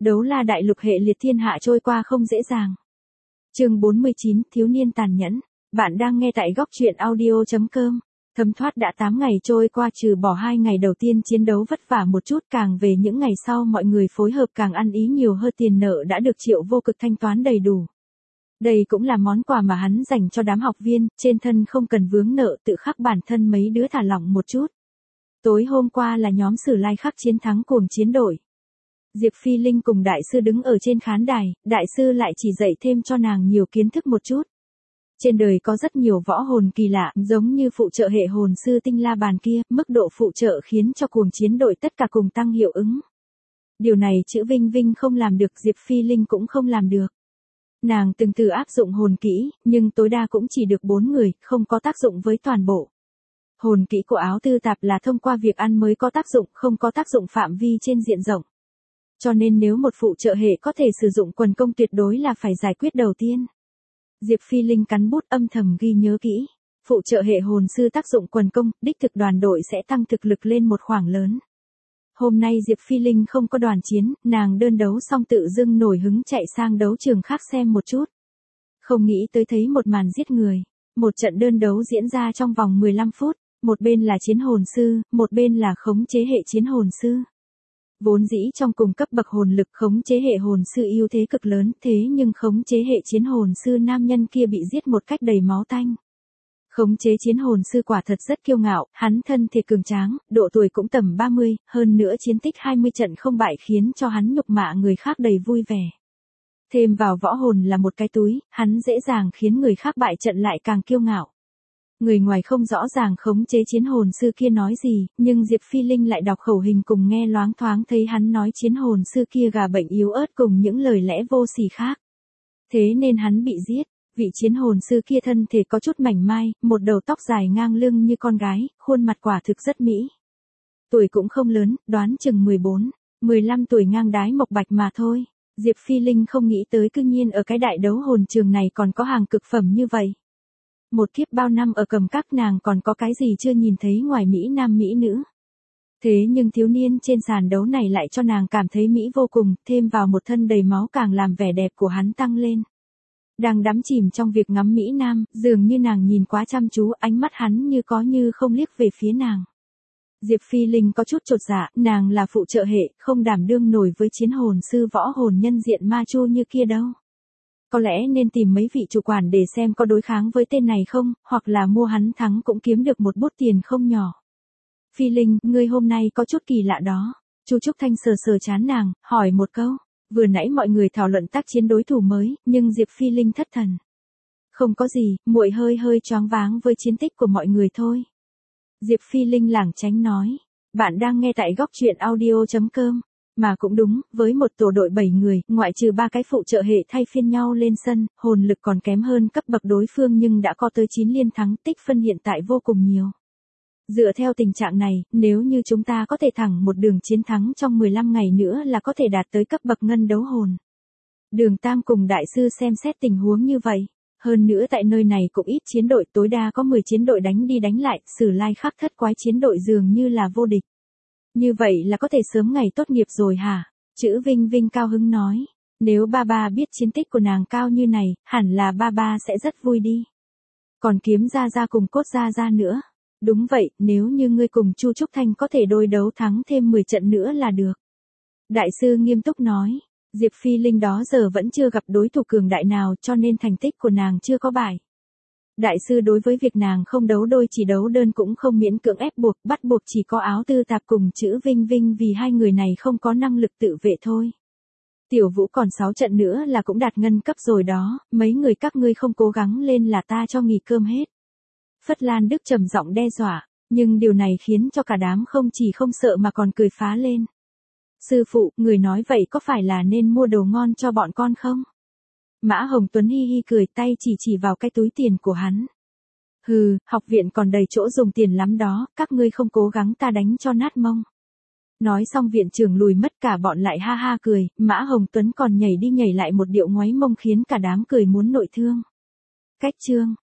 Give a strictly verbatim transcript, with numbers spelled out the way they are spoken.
Đấu la đại lục hệ liệt thiên hạ trôi qua không dễ dàng. Chương bốn mươi chín, thiếu niên tàn nhẫn. Bạn đang nghe tại góc truyện audio chấm com. Thấm thoát đã tám ngày trôi qua, trừ bỏ hai ngày đầu tiên chiến đấu vất vả một chút, càng về những ngày sau mọi người phối hợp càng ăn ý nhiều hơn, tiền nợ đã được Triệu Vô Cực thanh toán đầy đủ. Đây cũng là món quà mà hắn dành cho đám học viên, trên thân không cần vướng nợ, tự khắc bản thân mấy đứa thả lỏng một chút. Tối hôm qua là nhóm Sử Lai Khắc chiến thắng cuồng chiến đội. Diệp Phi Linh cùng đại sư đứng ở trên khán đài, đại sư lại chỉ dạy thêm cho nàng nhiều kiến thức một chút. Trên đời có rất nhiều võ hồn kỳ lạ, giống như phụ trợ hệ hồn sư Tinh La Bàn kia, mức độ phụ trợ khiến cho cuồng chiến đội tất cả cùng tăng hiệu ứng. Điều này chữ Vinh Vinh không làm được, Diệp Phi Linh cũng không làm được. Nàng từng từ áp dụng hồn kỹ, nhưng tối đa cũng chỉ được bốn người, không có tác dụng với toàn bộ. Hồn kỹ của áo tư tạp là thông qua việc ăn mới có tác dụng, không có tác dụng phạm vi trên diện rộng. Cho nên nếu một phụ trợ hệ có thể sử dụng quần công tuyệt đối là phải giải quyết đầu tiên. Diệp Phi Linh cắn bút âm thầm ghi nhớ kỹ. Phụ trợ hệ hồn sư tác dụng quần công, đích thực đoàn đội sẽ tăng thực lực lên một khoảng lớn. Hôm nay Diệp Phi Linh không có đoàn chiến, nàng đơn đấu xong tự dưng nổi hứng chạy sang đấu trường khác xem một chút. Không nghĩ tới thấy một màn giết người. Một trận đơn đấu diễn ra trong vòng mười lăm phút, một bên là chiến hồn sư, một bên là khống chế hệ chiến hồn sư. Vốn dĩ trong cùng cấp bậc hồn lực khống chế hệ hồn sư ưu thế cực lớn, thế nhưng khống chế hệ chiến hồn sư nam nhân kia bị giết một cách đầy máu tanh. Khống chế chiến hồn sư quả thật rất kiêu ngạo, hắn thân thể cường tráng, độ tuổi cũng tầm ba mươi, hơn nữa chiến tích hai mươi trận không bại khiến cho hắn nhục mạ người khác đầy vui vẻ. Thêm vào võ hồn là một cái túi, hắn dễ dàng khiến người khác bại trận lại càng kiêu ngạo. Người ngoài không rõ ràng khống chế chiến hồn sư kia nói gì, nhưng Diệp Phi Linh lại đọc khẩu hình cùng nghe loáng thoáng thấy hắn nói chiến hồn sư kia gà bệnh yếu ớt cùng những lời lẽ vô sỉ khác. Thế nên hắn bị giết, vị chiến hồn sư kia thân thể có chút mảnh mai, một đầu tóc dài ngang lưng như con gái, khuôn mặt quả thực rất mỹ. Tuổi cũng không lớn, đoán chừng mười bốn, mười lăm tuổi ngang đái mộc bạch mà thôi. Diệp Phi Linh không nghĩ tới cư nhiên ở cái đại đấu hồn trường này còn có hàng cực phẩm như vậy. Một kiếp bao năm ở cầm các nàng còn có cái gì chưa nhìn thấy ngoài Mỹ nam Mỹ nữ. Thế nhưng thiếu niên trên sàn đấu này lại cho nàng cảm thấy Mỹ vô cùng, thêm vào một thân đầy máu càng làm vẻ đẹp của hắn tăng lên. Đang đắm chìm trong việc ngắm Mỹ nam, dường như nàng nhìn quá chăm chú, ánh mắt hắn như có như không liếc về phía nàng. Diệp Phi Linh có chút chột dạ, nàng là phụ trợ hệ, không đảm đương nổi với chiến hồn sư võ hồn nhân diện ma chu như kia đâu. Có lẽ nên tìm mấy vị chủ quản để xem có đối kháng với tên này không, hoặc là mua hắn thắng cũng kiếm được một bút tiền không nhỏ. Phi Linh, ngươi hôm nay có chút kỳ lạ đó. Chu Trúc Thanh sờ sờ chán nàng, hỏi một câu. Vừa nãy mọi người thảo luận tác chiến đối thủ mới, nhưng Diệp Phi Linh thất thần. Không có gì, muội hơi hơi choáng váng với chiến tích của mọi người thôi. Diệp Phi Linh lảng tránh nói. Bạn đang nghe tại góc truyện audio chấm com. Mà cũng đúng, với một tổ đội bảy người, ngoại trừ ba cái phụ trợ hệ thay phiên nhau lên sân, hồn lực còn kém hơn cấp bậc đối phương nhưng đã có tới chín liên thắng, tích phân hiện tại vô cùng nhiều. Dựa theo tình trạng này, nếu như chúng ta có thể thẳng một đường chiến thắng trong mười lăm ngày nữa là có thể đạt tới cấp bậc ngân đấu hồn. Đường Tam cùng đại sư xem xét tình huống như vậy. Hơn nữa tại nơi này cũng ít chiến đội, tối đa có mười chiến đội đánh đi đánh lại, Sử Lai Khắc thất quái chiến đội dường như là vô địch. Như vậy là có thể sớm ngày tốt nghiệp rồi hả? Chữ Vinh Vinh cao hứng nói. Nếu ba ba biết chiến tích của nàng cao như này, hẳn là ba ba sẽ rất vui đi. Còn kiếm ra ra cùng cốt ra ra nữa. Đúng vậy, nếu như ngươi cùng Chu Trúc Thanh có thể đối đấu thắng thêm mười trận nữa là được. Đại sư nghiêm túc nói. Diệp Phi Linh đó giờ vẫn chưa gặp đối thủ cường đại nào cho nên thành tích của nàng chưa có bài. Đại sư đối với việc nàng không đấu đôi chỉ đấu đơn cũng không miễn cưỡng ép buộc, bắt buộc chỉ có áo tư tạp cùng chữ Vinh Vinh vì hai người này không có năng lực tự vệ thôi. Tiểu Vũ còn sáu trận nữa là cũng đạt ngân cấp rồi đó, mấy người các ngươi không cố gắng lên là ta cho nghỉ cơm hết. Phất Lan Đức trầm giọng đe dọa, nhưng điều này khiến cho cả đám không chỉ không sợ mà còn cười phá lên. Sư phụ, người nói vậy có phải là nên mua đồ ngon cho bọn con không? Mã Hồng Tuấn hi hi cười, tay chỉ chỉ vào cái túi tiền của hắn. Hừ, học viện còn đầy chỗ dùng tiền lắm đó, các ngươi không cố gắng ta đánh cho nát mông. Nói xong viện trưởng lùi mất, cả bọn lại ha ha cười, Mã Hồng Tuấn còn nhảy đi nhảy lại một điệu ngoáy mông khiến cả đám cười muốn nội thương. Cách chương